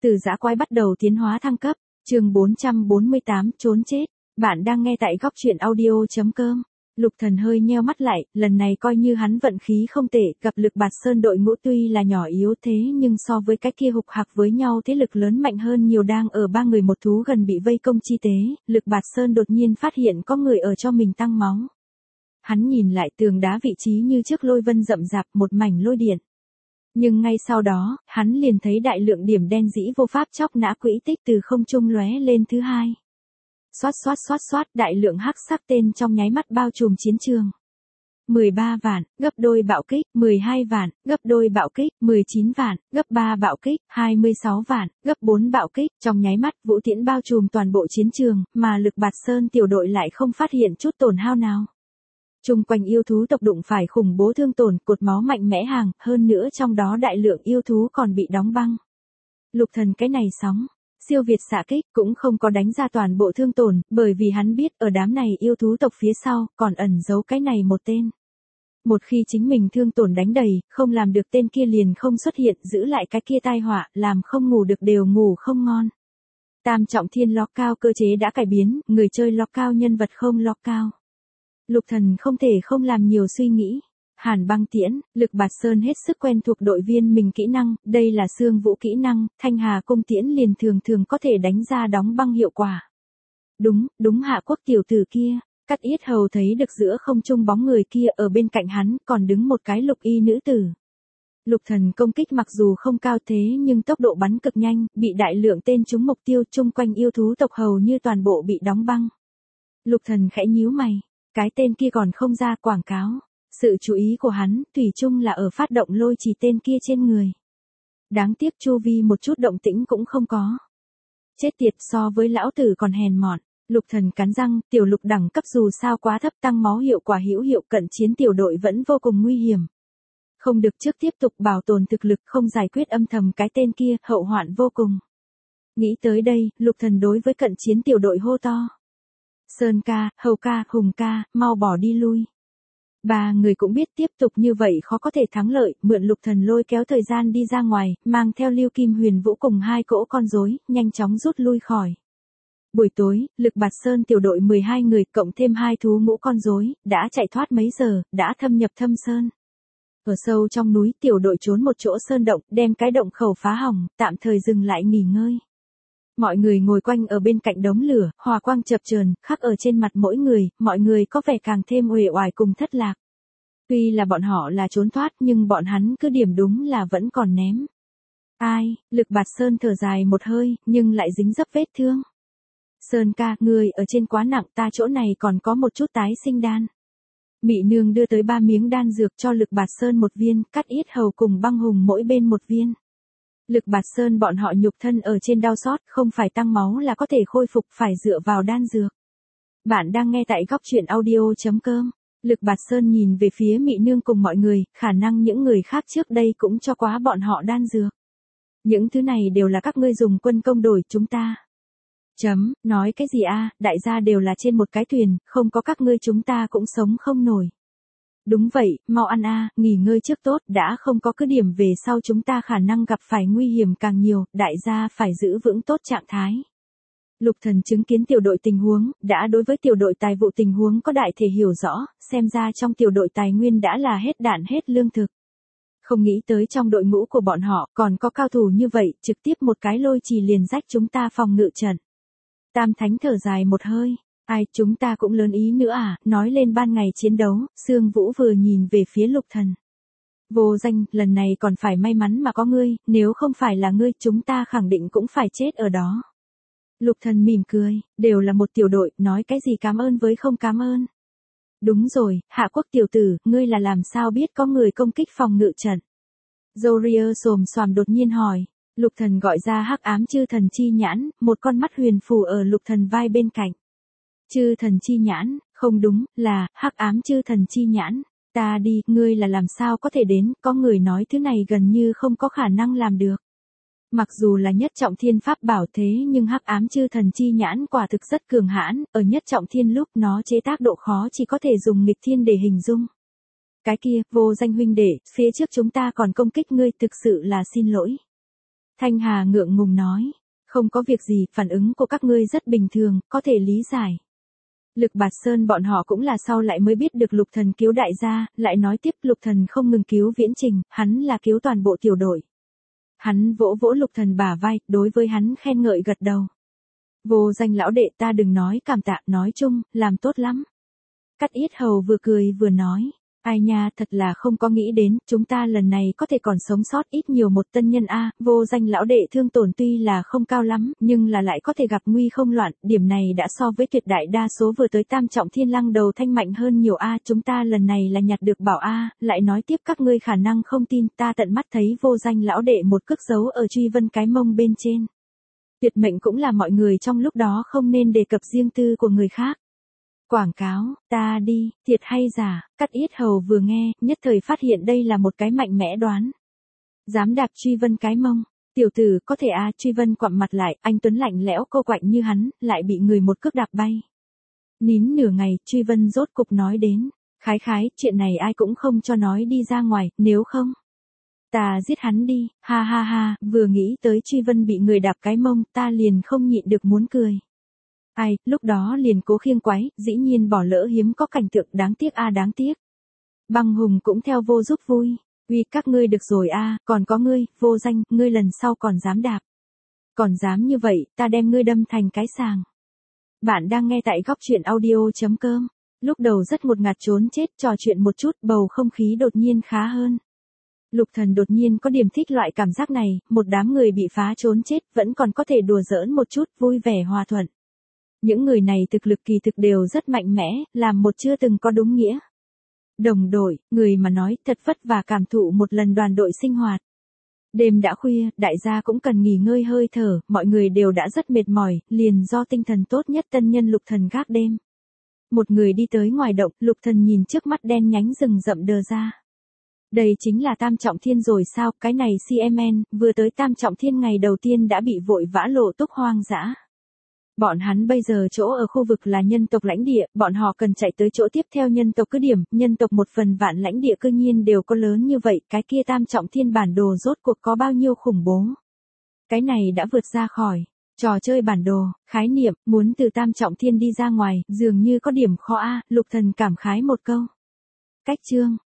Từ dã quái bắt đầu tiến hóa thăng cấp, chương 448 trốn chết. Bạn đang nghe tại góc audio.com. Lục Thần hơi nheo mắt lại, lần này coi như hắn vận khí không tệ, gặp Lực Bạt Sơn đội ngũ tuy là nhỏ yếu thế nhưng so với cái kia hục hạc với nhau thế lực lớn mạnh hơn nhiều, đang ở ba người một thú gần bị vây công chi tế, Lực Bạt Sơn đột nhiên phát hiện có người ở cho mình tăng máu. Hắn nhìn lại tường đá vị trí như trước lôi vân rậm rạp, một mảnh lôi điện. Nhưng ngay sau đó, hắn liền thấy đại lượng điểm đen dĩ vô pháp chóc nã quỹ tích từ không trung lóe lên thứ hai. Xoát, đại lượng hắc sắc tên trong nháy mắt bao trùm chiến trường. 13 vạn, gấp đôi bạo kích, 12 vạn, gấp đôi bạo kích, 19 vạn, gấp 3 bạo kích, 26 vạn, gấp 4 bạo kích, trong nháy mắt vũ tiễn bao trùm toàn bộ chiến trường, mà Lực Bạt Sơn tiểu đội lại không phát hiện chút tổn hao nào. Chung quanh yêu thú tộc đụng phải khủng bố thương tổn, cột máu mạnh mẽ hàng, hơn nữa trong đó đại lượng yêu thú còn bị đóng băng. Lục Thần cái này sóng siêu việt xạ kích cũng không có đánh ra toàn bộ thương tổn, bởi vì hắn biết ở đám này yêu thú tộc phía sau còn ẩn giấu cái này một tên. Một khi chính mình thương tổn đánh đầy, không làm được tên kia liền không xuất hiện, giữ lại cái kia tai họa, làm không ngủ được đều ngủ không ngon. Tam trọng thiên lock cao cơ chế đã cải biến, người chơi lock cao nhân vật không lock cao. Lục Thần không thể không làm nhiều suy nghĩ. Hàn băng tiễn, Lực Bạt Sơn hết sức quen thuộc đội viên mình kỹ năng, đây là xương vũ kỹ năng, Thanh Hà cung tiễn liền thường có thể đánh ra đóng băng hiệu quả. Đúng Hạ Quốc tiểu tử kia, cắt yết hầu thấy được giữa không trung bóng người kia, ở bên cạnh hắn còn đứng một cái lục y nữ tử. Lục Thần công kích mặc dù không cao thế nhưng tốc độ bắn cực nhanh, bị đại lượng tên trúng mục tiêu, chung quanh yêu thú tộc hầu như toàn bộ bị đóng băng. Lục Thần khẽ nhíu mày, cái tên kia còn không ra quảng cáo. Sự chú ý của hắn, thủy chung là ở phát động lôi trì tên kia trên người. Đáng tiếc chu vi một chút động tĩnh cũng không có. Chết tiệt, so với lão tử còn hèn mọn. Lục Thần cắn răng, tiểu lục đẳng cấp dù sao quá thấp, tăng máu hiệu quả hữu hiệu, cận chiến tiểu đội vẫn vô cùng nguy hiểm. Không được, trước tiếp tục bảo tồn thực lực, không giải quyết âm thầm cái tên kia, hậu hoạn vô cùng. Nghĩ tới đây, Lục Thần đối với cận chiến tiểu đội hô to. Sơn ca, Hầu ca, Hùng ca, mau bỏ đi lui. Ba người cũng biết tiếp tục như vậy khó có thể thắng lợi, mượn Lục Thần lôi kéo thời gian đi ra ngoài, mang theo Lưu Kim Huyền Vũ cùng hai cỗ con rối, nhanh chóng rút lui khỏi. Buổi tối, Lực Bạt Sơn tiểu đội 12 người cộng thêm hai thú ngũ con rối, đã chạy thoát mấy giờ, đã thâm nhập thâm sơn. Ở sâu trong núi, tiểu đội trốn một chỗ sơn động, đem cái động khẩu phá hỏng, tạm thời dừng lại nghỉ ngơi. Mọi người ngồi quanh ở bên cạnh đống lửa, hòa quang chập chờn, khắc ở trên mặt mỗi người, mọi người có vẻ càng thêm uể oải cùng thất lạc. Tuy là bọn họ là trốn thoát nhưng bọn hắn cứ điểm đúng là vẫn còn ném. Ai, Lực Bạt Sơn thở dài một hơi, nhưng lại dính dấp vết thương. Sơn ca, người ở trên quá nặng, ta chỗ này còn có một chút tái sinh đan. Mị nương đưa tới 3 miếng đan dược cho Lực Bạt Sơn một viên, cắt yết hầu cùng băng hùng mỗi bên một viên. Lực Bạt Sơn bọn họ nhục thân ở trên đau xót, không phải tăng máu là có thể khôi phục, phải dựa vào đan dược. Bạn đang nghe tại góc audio.com. Lực Bạt Sơn nhìn về phía Mị nương cùng mọi người, khả năng những người khác trước đây cũng cho quá bọn họ đan dược. Những thứ này đều là các ngươi dùng quân công đổi chúng ta. Nói cái gì a, đại gia đều là trên một cái thuyền, không có các ngươi chúng ta cũng sống không nổi. Đúng vậy, mau ăn a, nghỉ ngơi trước tốt, đã không có cứ điểm về sau chúng ta khả năng gặp phải nguy hiểm càng nhiều, đại gia phải giữ vững tốt trạng thái. Lục Thần chứng kiến tiểu đội tình huống, đã đối với tiểu đội tài vụ tình huống có đại thể hiểu rõ, xem ra trong tiểu đội tài nguyên đã là hết đạn hết lương thực. Không nghĩ tới trong đội ngũ của bọn họ còn có cao thủ như vậy, trực tiếp một cái lôi trì liền rách chúng ta phòng ngự trận. Tam Thánh thở dài một hơi. Ai, chúng ta cũng lớn ý nữa à, nói lên ban ngày chiến đấu, Sương Vũ vừa nhìn về phía Lục Thần. Vô Danh, lần này còn phải may mắn mà có ngươi, nếu không phải là ngươi chúng ta khẳng định cũng phải chết ở đó. Lục Thần mỉm cười, đều là một tiểu đội, nói cái gì cảm ơn với không cảm ơn. Đúng rồi, Hạ Quốc tiểu tử, ngươi là làm sao biết có người công kích phòng ngự trận? Zoria xồm xoàm đột nhiên hỏi. Lục Thần gọi ra Hắc Ám Chư Thần Chi Nhãn, một con mắt huyền phù ở Lục Thần vai bên cạnh. Chư Thần Chi Nhãn, không đúng, là Hắc Ám Chư Thần Chi Nhãn. Ta đi, ngươi là làm sao có thể đến, có người nói thứ này gần như không có khả năng làm được. Mặc dù là nhất trọng thiên pháp bảo thế nhưng Hắc Ám Chư Thần Chi Nhãn quả thực rất cường hãn, ở nhất trọng thiên lúc nó chế tác độ khó chỉ có thể dùng nghịch thiên để hình dung. Cái kia, Vô Danh huynh đệ, phía trước chúng ta còn công kích ngươi, thực sự là xin lỗi. Thanh Hà ngượng ngùng nói. Không có việc gì, phản ứng của các ngươi rất bình thường, có thể lý giải. Lực Bạt Sơn bọn họ cũng là sau lại mới biết được Lục Thần cứu đại gia, lại nói tiếp Lục Thần không ngừng cứu Viễn Trình, hắn là cứu toàn bộ tiểu đội. Hắn vỗ vỗ Lục Thần bả vai, đối với hắn khen ngợi gật đầu. Vô Danh lão đệ, ta đừng nói cảm tạ, nói chung, làm tốt lắm. Cắt Yết Hầu vừa cười vừa nói. Ai nha, thật là không có nghĩ đến, chúng ta lần này có thể còn sống sót ít nhiều một tân nhân a. Vô Danh lão đệ thương tổn tuy là không cao lắm, nhưng là lại có thể gặp nguy không loạn, điểm này đã so với tuyệt đại đa số vừa tới tam trọng thiên lăng đầu thanh mạnh hơn nhiều a. Chúng ta lần này là nhặt được bảo a. Lại nói tiếp các ngươi khả năng không tin, ta tận mắt thấy Vô Danh lão đệ một cước dấu ở truy vân cái mông bên trên. Tuyệt mệnh cũng là mọi người trong lúc đó không nên đề cập riêng tư của người khác. Quảng cáo, ta đi, thiệt hay giả, Cắt Yết Hầu vừa nghe, nhất thời phát hiện đây là một cái mạnh mẽ đoán. Dám đạp truy vân cái mông, tiểu tử có thể truy vân quặm mặt lại, anh Tuấn lạnh lẽo cô quạnh như hắn, lại bị người một cước đạp bay. Nín nửa ngày, truy vân rốt cục nói đến, khái khái, chuyện này ai cũng không cho nói đi ra ngoài, nếu không. Ta giết hắn đi, ha ha ha, vừa nghĩ tới truy vân bị người đạp cái mông, ta liền không nhịn được muốn cười. Ai, lúc đó liền cố khiêng quái, dĩ nhiên bỏ lỡ hiếm có cảnh tượng đáng tiếc đáng tiếc. Băng Hùng cũng theo vô giúp vui. Uy các ngươi được rồi còn có ngươi, Vô Danh, ngươi lần sau còn dám đạp. Còn dám như vậy, ta đem ngươi đâm thành cái sàng. Bạn đang nghe tại góc truyện audio.com. Lúc đầu rất ngột ngạt trốn chết, trò chuyện một chút, bầu không khí đột nhiên khá hơn. Lục Thần đột nhiên có điểm thích loại cảm giác này, một đám người bị phá trốn chết, vẫn còn có thể đùa giỡn một chút, vui vẻ hòa thuận. Những người này thực lực kỳ thực đều rất mạnh mẽ, làm một chưa từng có đúng nghĩa. Đồng đội, người mà nói thật vất vả cảm thụ một lần đoàn đội sinh hoạt. Đêm đã khuya, đại gia cũng cần nghỉ ngơi hơi thở, mọi người đều đã rất mệt mỏi, liền do tinh thần tốt nhất tân nhân Lục Thần gác đêm. Một người đi tới ngoài động, Lục Thần nhìn trước mắt đen nhánh rừng rậm đờ ra. Đây chính là tam trọng thiên rồi sao, cái này CMN, vừa tới tam trọng thiên ngày đầu tiên đã bị vội vã lộ túc hoang dã. Bọn hắn bây giờ chỗ ở khu vực là nhân tộc lãnh địa, bọn họ cần chạy tới chỗ tiếp theo nhân tộc cứ điểm, nhân tộc 1/1000 lãnh địa cư nhiên đều có lớn như vậy, cái kia tam trọng thiên bản đồ rốt cuộc có bao nhiêu khủng bố. Cái này đã vượt ra khỏi trò chơi bản đồ, khái niệm, muốn từ tam trọng thiên đi ra ngoài, dường như có điểm khó Lục Thần cảm khái một câu. Cách chương